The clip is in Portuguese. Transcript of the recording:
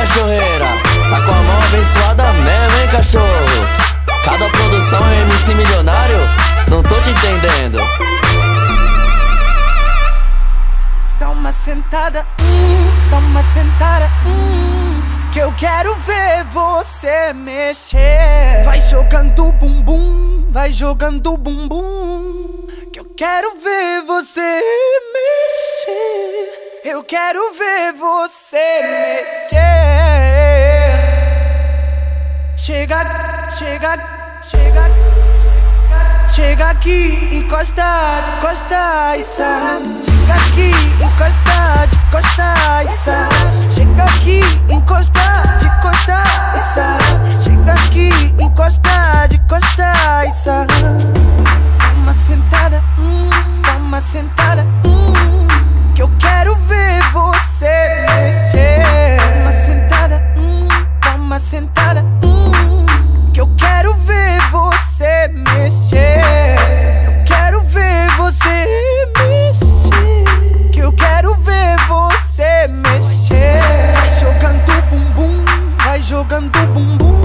cachorreira, tá com a mão abençoada mesmo, hein, cachorro? Cada produção é MC milionário, não tô te entendendo. Dá uma sentada, dá uma sentada, que eu quero ver você mexer. Vai jogando bumbum, vai jogando bumbum, que eu quero ver você mexer. Eu quero ver você mexer. Chega, chega, chega, chega aqui, encosta, encosta e sai. Chega aqui, encosta, de encosta e sai. Chega aqui, encosta, de encosta e sai. Chega aqui, encosta, de encosta e sai. Dá uma sentada, dá uma sentada, que eu quero ver você mexer. Dá uma sentada, dá uma sentada, que eu quero ver você mexer. Eu quero ver você mexer. Que eu quero ver você mexer. Vai jogando bumbum, vai jogando bumbum,